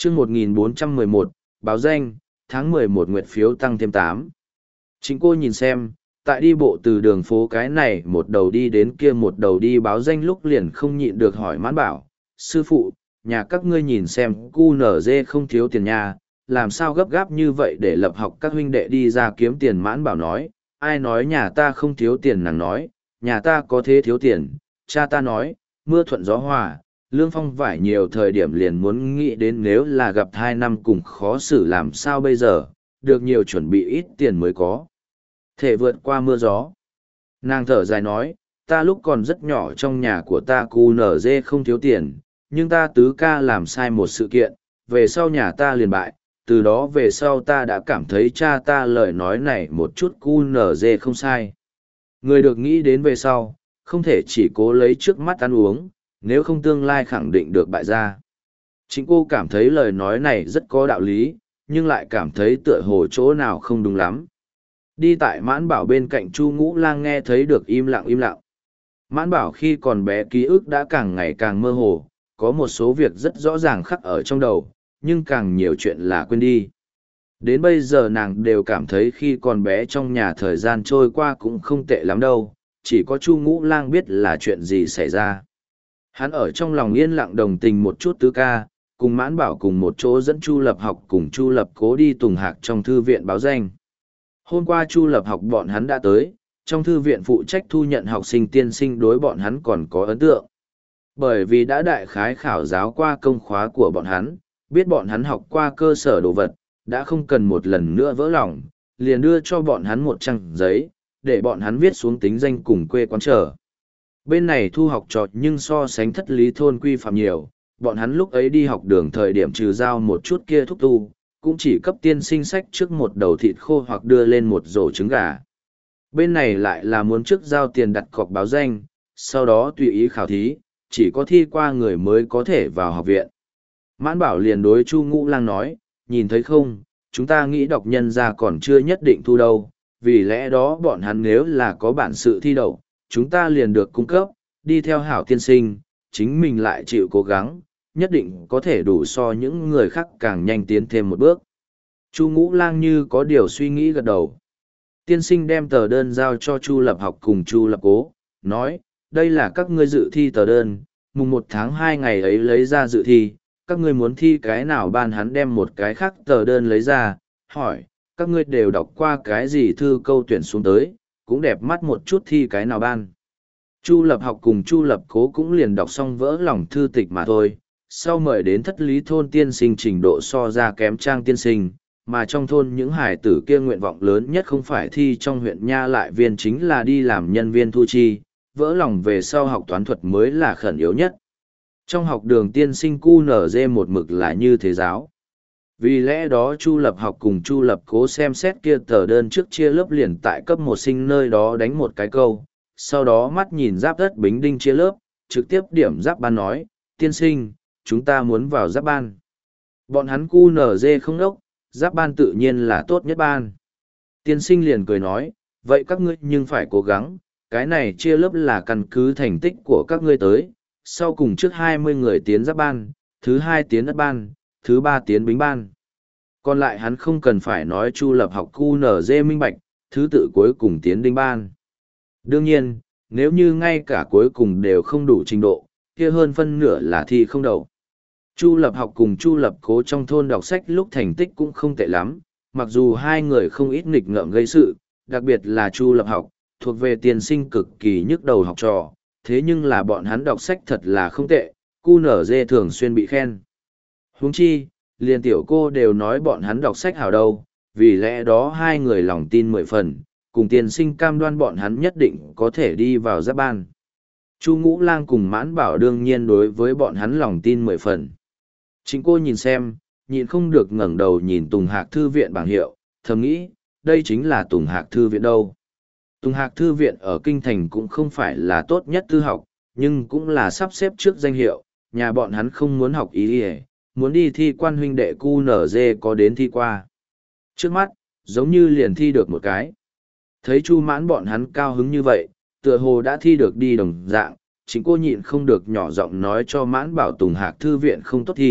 chương 1411, báo danh, tháng 11 nguyệt phiếu tăng thêm 8. Chính cô nhìn xem, tại đi bộ từ đường phố cái này một đầu đi đến kia một đầu đi báo danh lúc liền không nhịn được hỏi Mãn Bảo, sư phụ, nhà các ngươi nhìn xem QNZ không thiếu tiền nha, làm sao gấp gáp như vậy để lập học các huynh đệ đi ra kiếm tiền. Mãn Bảo nói, ai nói nhà ta không thiếu tiền. Nàng nói, nhà ta có thế thiếu tiền, cha ta nói, mưa thuận gió hòa, lương phong vải nhiều thời điểm liền muốn nghĩ đến nếu là gặp 2 năm cùng khó xử làm sao bây giờ, được nhiều chuẩn bị ít tiền mới có thể vượt qua mưa gió. Nàng thở dài nói, ta lúc còn rất nhỏ trong nhà của ta QNZ không thiếu tiền, nhưng ta tứ ca làm sai một sự kiện, về sau nhà ta liền bại, từ đó về sau ta đã cảm thấy cha ta lời nói này một chút QNZ không sai. Người được nghĩ đến về sau, không thể chỉ cố lấy trước mắt ăn uống, nếu không tương lai khẳng định được bại gia. Chính cô cảm thấy lời nói này rất có đạo lý, nhưng lại cảm thấy tựa hồ chỗ nào không đúng lắm. Đi tại Mãn Bảo bên cạnh Chu Ngũ Lang nghe thấy được im lặng im lặng. Mãn Bảo khi còn bé ký ức đã càng ngày càng mơ hồ, có một số việc rất rõ ràng khắc ở trong đầu, nhưng càng nhiều chuyện là quên đi. Đến bây giờ nàng đều cảm thấy khi còn bé trong nhà thời gian trôi qua cũng không tệ lắm đâu, chỉ có Chu Ngũ Lang biết là chuyện gì xảy ra. Hắn ở trong lòng yên lặng đồng tình một chút tứ ca, cùng Mãn Bảo cùng một chỗ dẫn Chu Lập Học cùng Chu Lập Cố đi tùng hạc trong thư viện báo danh. Hôm qua Chu Lập Học bọn hắn đã tới, trong thư viện phụ trách thu nhận học sinh tiên sinh đối bọn hắn còn có ấn tượng. Bởi vì đã đại khái khảo giáo qua công khóa của bọn hắn, biết bọn hắn học qua cơ sở đồ vật, đã không cần một lần nữa vỡ lòng, liền đưa cho bọn hắn một trang giấy, để bọn hắn viết xuống tính danh cùng quê quán trở. Bên này thu học trò nhưng so sánh thất lý thôn quy phạm nhiều, bọn hắn lúc ấy đi học đường thời điểm trừ giao một chút kia thúc tu, cũng chỉ cấp tiên sinh sách trước một đầu thịt khô hoặc đưa lên một rổ trứng gà. Bên này lại là muốn trước giao tiền đặt cọc báo danh, sau đó tùy ý khảo thí, chỉ có thi qua người mới có thể vào học viện. Mãn Bảo liền đối Chu Ngũ Lang nói, nhìn thấy không, chúng ta nghĩ đọc nhân ra còn chưa nhất định thu đâu, vì lẽ đó bọn hắn nếu là có bản sự thi đậu, chúng ta liền được cung cấp, đi theo hảo tiên sinh, chính mình lại chịu cố gắng, nhất định có thể đủ so những người khác càng nhanh tiến thêm một bước. Chu Ngũ Lang như có điều suy nghĩ gật đầu. Tiên sinh đem tờ đơn giao cho Chu Lập Học cùng Chu Lập Cố, nói, đây là các ngươi dự thi tờ đơn, mùng 1 tháng 2 ngày ấy lấy ra dự thi, các ngươi muốn thi cái nào ban hắn đem một cái khác tờ đơn lấy ra, hỏi, các ngươi đều đọc qua cái gì thư câu tuyển xuống tới, cũng đẹp mắt một chút thi cái nào ban. Chu Lập Học cùng Chu Lập Cố cũng liền đọc xong vỡ lòng thư tịch mà thôi, sau mời đến thất lý thôn tiên sinh trình độ so ra kém trang tiên sinh, mà trong thôn những hải tử kia nguyện vọng lớn nhất không phải thi trong huyện nha lại viên chính là đi làm nhân viên thu chi, vỡ lòng về sau học toán thuật mới là khẩn yếu nhất. Trong học đường tiên sinh QNZ một mực là như thế giáo. Vì lẽ đó Chu Lập Học cùng Chu Lập Cố xem xét kia tờ đơn trước chia lớp liền tại cấp 1 sinh nơi đó đánh một cái câu, sau đó mắt nhìn giáp đất Bính Đinh chia lớp, trực tiếp điểm giáp ban nói, tiên sinh, chúng ta muốn vào giáp ban. Bọn hắn QNZ không đốc, giáp ban tự nhiên là tốt nhất ban. Tiên sinh liền cười nói, vậy các ngươi nhưng phải cố gắng, cái này chia lớp là căn cứ thành tích của các ngươi tới, sau cùng trước 20 người tiến giáp ban, thứ 2 tiến đất ban, thứ 3 tiến Bính ban. Còn lại hắn không cần phải nói Chu Lập Học QNZ minh bạch, thứ tự cuối cùng tiến Đinh ban. Đương nhiên, nếu như ngay cả cuối cùng đều không đủ trình độ, kia hơn phân nửa là thi không đậu. Chu Lập Học cùng Chu Lập Cố trong thôn đọc sách lúc thành tích cũng không tệ lắm, mặc dù hai người không ít nghịch ngợm gây sự, đặc biệt là Chu Lập Học, thuộc về tiên sinh cực kỳ nhức đầu học trò, thế nhưng là bọn hắn đọc sách thật là không tệ, QNZ thường xuyên bị khen. Huống chi, liền tiểu cô đều nói bọn hắn đọc sách hảo đâu, vì lẽ đó hai người lòng tin 10 phần, cùng tiên sinh cam đoan bọn hắn nhất định có thể đi vào giáp ban. Chu Ngũ Lang cùng Mãn Bảo đương nhiên đối với bọn hắn lòng tin 10 phần. Chính cô nhìn xem, nhịn không được ngẩng đầu nhìn Tùng Hạc Thư viện bảng hiệu, thầm nghĩ, đây chính là Tùng Hạc Thư viện đâu. Tùng Hạc Thư viện ở Kinh Thành cũng không phải là tốt nhất thư học, nhưng cũng là sắp xếp trước danh hiệu, nhà bọn hắn không muốn học ý đi muốn đi thi quan huynh đệ QNZ có đến thi qua. Trước mắt, giống như liền thi được một cái. Thấy Chu Mãn bọn hắn cao hứng như vậy, tựa hồ đã thi được đi đồng dạng, chính cô nhịn không được nhỏ giọng nói cho Mãn Bảo Tùng Hạc Thư viện không tốt thi,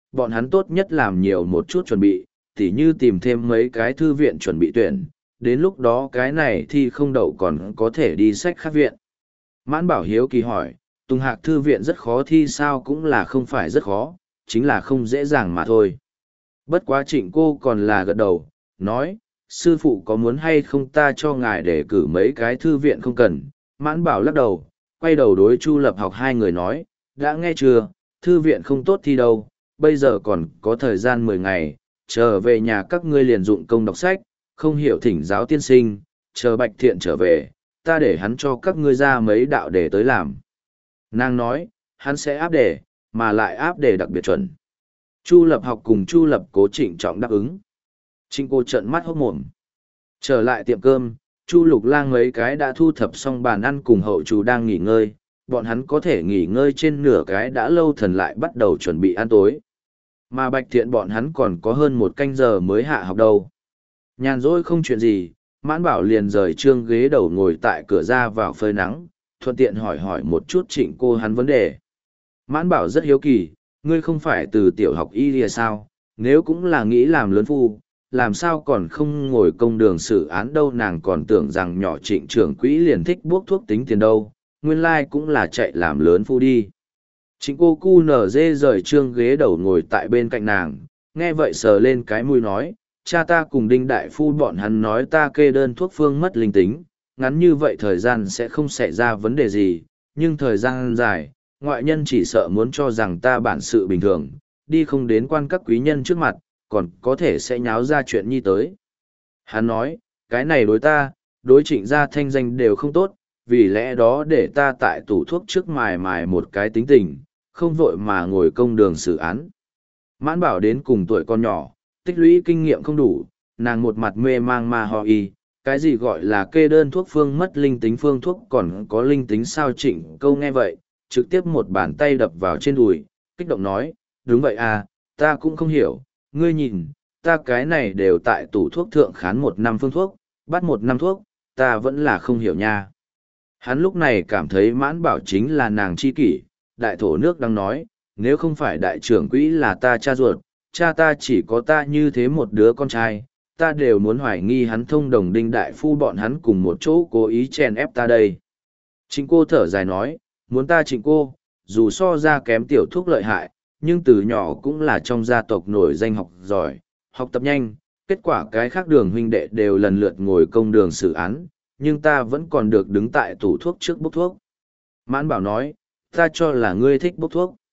bọn hắn tốt nhất làm nhiều một chút chuẩn bị, tỉ như tìm thêm mấy cái thư viện chuẩn bị tuyển, đến lúc đó cái này thì không đậu còn có thể đi sách khác viện. Mãn Bảo hiếu kỳ hỏi, Tùng Hạc thư viện rất khó thi sao? Cũng là không phải rất khó, chính là không dễ dàng mà thôi. Bất quá Trịnh cô còn là gật đầu, nói, sư phụ có muốn hay không ta cho ngài để cử mấy cái thư viện không cần. Mãn Bảo lắc đầu, quay đầu đối Chu Lập Học hai người nói, đã nghe chưa, thư viện không tốt thi đâu, bây giờ còn có thời gian 10 ngày, trở về nhà các ngươi liền dụng công đọc sách, không hiểu thỉnh giáo tiên sinh, chờ Bạch Thiện trở về, ta để hắn cho các ngươi ra mấy đạo đề tới làm. Nàng nói, hắn sẽ áp đề, mà lại áp đề đặc biệt chuẩn. Chu Lập Học cùng Chu Lập Cố trịnh trọng đáp ứng. Trịnh cô trợn mắt hốt mồm. Trở lại tiệm cơm, Chu Lục Lang mấy cái đã thu thập xong bàn ăn cùng hậu chủ đang nghỉ ngơi, bọn hắn có thể nghỉ ngơi trên nửa cái đã lâu thần lại bắt đầu chuẩn bị ăn tối. Mà Bạch Thiện bọn hắn còn có hơn 1 canh giờ mới hạ học đâu. Nhàn rỗi không chuyện gì, Mãn Bảo liền rời trương ghế đầu ngồi tại cửa ra vào phơi nắng, thuận tiện hỏi hỏi một chút Trịnh cô hắn vấn đề. Mãn Bảo rất hiếu kỳ, ngươi không phải từ tiểu học y lìa sao, nếu cũng là nghĩ làm lớn phu, làm sao còn không ngồi công đường xử án đâu. Nàng còn tưởng rằng nhỏ Trịnh trưởng quỹ liền thích buốc thuốc tính tiền đâu, nguyên lai cũng là chạy làm lớn phu đi. Trịnh cô cu nở dê rời trương ghế đầu ngồi tại bên cạnh nàng, nghe vậy sờ lên cái mũi nói, cha ta cùng Đinh đại phu bọn hắn nói ta kê đơn thuốc phương mất linh tính, ngắn như vậy thời gian sẽ không xảy ra vấn đề gì, nhưng thời gian dài, ngoại nhân chỉ sợ muốn cho rằng ta bản sự bình thường, đi không đến quan các quý nhân trước mặt, còn có thể sẽ nháo ra chuyện nhi tới. Hắn nói, cái này đối ta, đối Trịnh gia thanh danh đều không tốt, vì lẽ đó để ta tại tủ thuốc trước mài mài một cái tính tình, không vội mà ngồi công đường xử án. Mãn Bảo đến cùng tuổi con nhỏ, tích lũy kinh nghiệm không đủ, nàng một mặt mê mang ma ho y, cái gì gọi là kê đơn thuốc phương mất linh tính, phương thuốc còn có linh tính sao? Trịnh câu nghe vậy, trực tiếp một bàn tay đập vào trên đùi, kích động nói, đúng vậy à, ta cũng không hiểu, ngươi nhìn, ta cái này đều tại tủ thuốc thượng khán 1 năm phương thuốc, bắt 1 năm thuốc, ta vẫn là không hiểu nha. Hắn lúc này cảm thấy Mãn Bảo chính là nàng chi kỷ, đại thổ nước đang nói, nếu không phải đại trưởng quỹ là ta cha ruột, cha ta chỉ có ta như thế một đứa con trai, ta đều muốn hoài nghi hắn thông đồng Đinh đại phu bọn hắn cùng một chỗ cố ý chèn ép ta đây. Trịnh cô thở dài nói, muốn ta Trịnh cô, dù so ra kém tiểu thuốc lợi hại, nhưng từ nhỏ cũng là trong gia tộc nổi danh học giỏi, học tập nhanh, kết quả cái khác đường huynh đệ đều lần lượt ngồi công đường xử án, nhưng ta vẫn còn được đứng tại tủ thuốc trước bốc thuốc. Mãn Bảo nói, ta cho là ngươi thích bốc thuốc.